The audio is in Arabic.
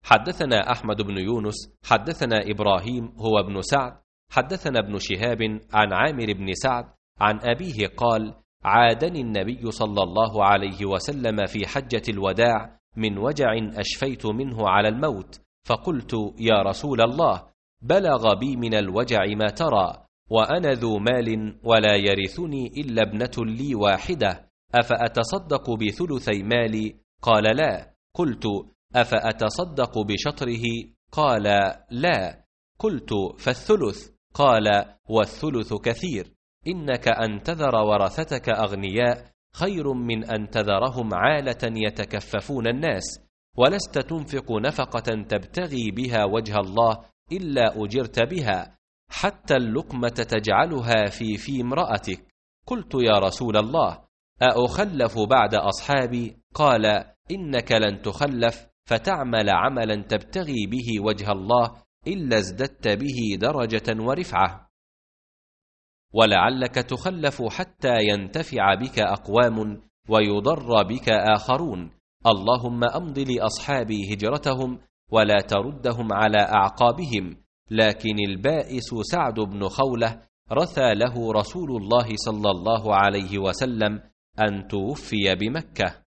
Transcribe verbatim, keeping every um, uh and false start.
حدثنا أحمد بن يونس حدثنا إبراهيم هو ابن سعد حدثنا ابن شهاب عن عامر بن سعد عن أبيه قال: عادني النبي صلى الله عليه وسلم في حجة الوداع من وجع أشفيت منه على الموت، فقلت: يا رسول الله، بلغ بي من الوجع ما ترى، وأنا ذو مال ولا يرثني إلا ابنة لي واحدة، أفأتصدق بثلثي مالي؟ قال: لا. قلت: أفأتصدق بشطره؟ قال: لا. قلت: فالثلث؟ قال: والثلث كثير، إنك أن تذر ورثتك أغنياء خير من أن تذرهم عالة يتكففون الناس، ولست تنفق نفقة تبتغي بها وجه الله إلا أجرت بها، حتى اللقمة تجعلها في في امرأتك. قلت: يا رسول الله، أأخلف بعد أصحابي؟ قال: إنك لن تخلف فتعمل عملا تبتغي به وجه الله إلا ازددت به درجة ورفعة، ولعلك تخلف حتى ينتفع بك أقوام ويضر بك آخرون. اللهم أمض لأصحابي هجرتهم ولا تردهم على أعقابهم. لكن البائس سعد بن خولة رثى له رسول الله صلى الله عليه وسلم أن توفي بمكة.